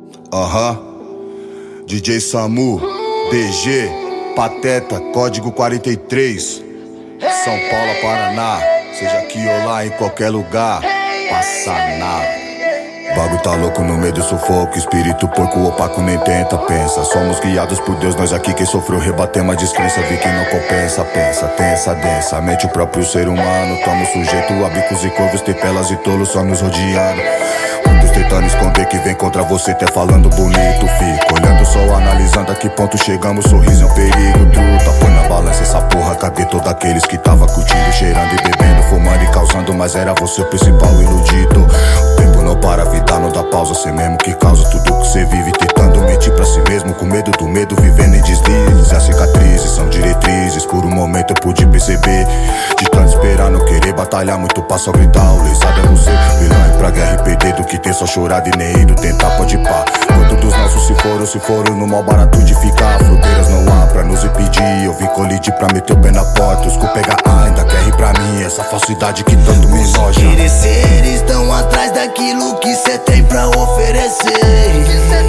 DJ Samu, DG, Pateta, código 43. São Paulo, Paraná. Seja aqui ou lá, em qualquer lugar, passa nada. Bagulho tá louco no meio do sufoco. Espírito porco opaco nem tenta, pensa. Somos guiados por Deus, nós aqui quem sofreu rebatemos a descrença. Vi que não compensa, pensa, tensa, densa. Mente o próprio ser humano. Tamo sujeito a bicos e corvos, tepelas e tolos só nos rodeando. Muitos tentando esconder que vem contra você, até falando bonito. Fico olhando só, analisando a que ponto chegamos. Sorriso é um perigo, truta. Põe na balança essa porra, cadê todos aqueles que tava curtindo, cheirando e bebendo, fumando e causando, mas era você o principal iludido. O tempo não para, a vida não dá pausa, cê mesmo que causa tudo que cê vive, tentando mentir pra si mesmo, com medo do medo, vivendo em deslizes. As cicatrizes são diretrizes, por um momento eu pude perceber. De tanto esperar, não querer batalhar, muito passo a gritar, o lesado é você. Melhor ir pra guerra e perder do que ter só chorado e nem ido tentar, pode pá. Quanto dos nossos se foram no mal barato de ficar. Fronteiras não há pra nos impedir, eu vim colidir pra meter o pé na porta. Os cu pega ainda quer rir pra mim, essa falsidade que tanto me enoja. Interesseres estão atrás daquilo que cê tem pra oferecer.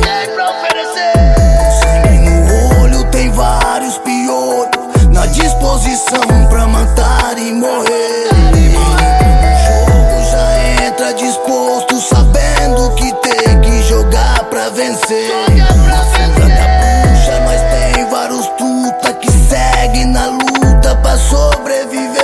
Sangue no olho, tem vários piolhos na disposição pra matar e morrer. O jogo já entra disposto, sabendo que tem que jogar pra vencer. Na fuga da bucha nós tem vários truta que segue na luta pra sobreviver.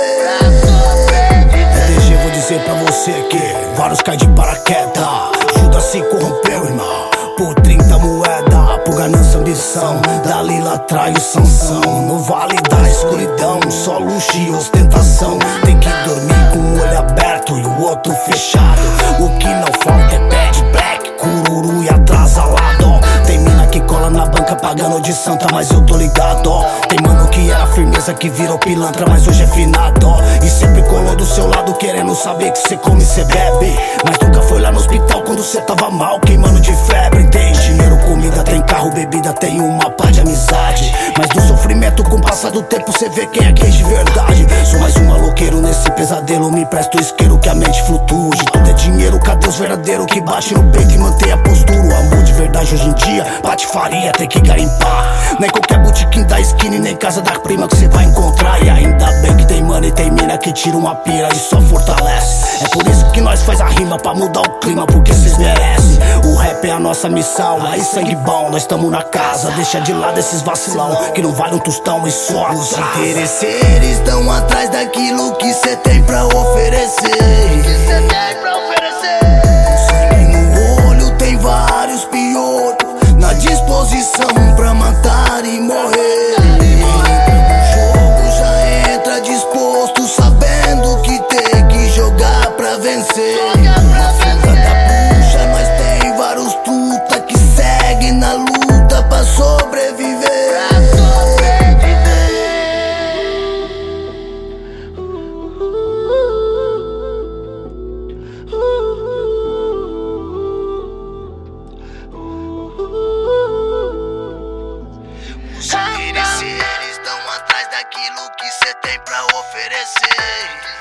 DG, vou dizer pra você que vários caem de paraquedas. Judas se corrompeu, irmão, por 30 moedas, por ganância, ambição. Dalila atrai o Sansão, no vale da escuridão, só luxo e ostentação. Tem que dormir com o olho aberto e o outro fechado. O que não falta é bad black, cururu e atrasalado. Tem mina que cola na banca pagando de santa, mas eu tô ligado. Tem mano que era firmeza que virou pilantra, mas hoje é finado. E sempre colou do seu lado querendo saber que cê come e cê bebe, mas nunca foi lá no hospital quando cê tava mal, queimando de febre. Tem dinheiro, comida, tem carro, bebida, tem uma pá de amizade. Mas do sofrimento com o passar do tempo cê vê quem é quem de verdade. Sou mais um maloqueiro nesse pesadelo, me presta o isqueiro que a mente flutue. Tudo é dinheiro, cadê os verdadeiros que bate no peito e mantém a postura? O amor de verdade hoje em dia, patifaria, tem que garimpar. Nem qualquer botequim da esquina e nem casa da prima que cê vai encontrar. E ainda bem que tem mano e tem mina que tira uma pira e só fortalece. É por isso que nós faz a rima, pra mudar o clima, porque cês merecem. O rap é a nossa missão, aí sangue bom, nós tamo na casa. Deixa de lado esses vacilão, que não vale um tostão e só. Os interesseres estão atrás daquilo que cê tem pra oferecer. Sangue no olho, tem vários piolhos na disposição pra matar e morrer. O jogo já entra disposto, sabendo que tem que jogar pra vencer. Na fuga da bucha nós tem vários truta que segue na luta pra sobreviver. Os interesseres estão atrás daquilo que cê tem pra oferecer.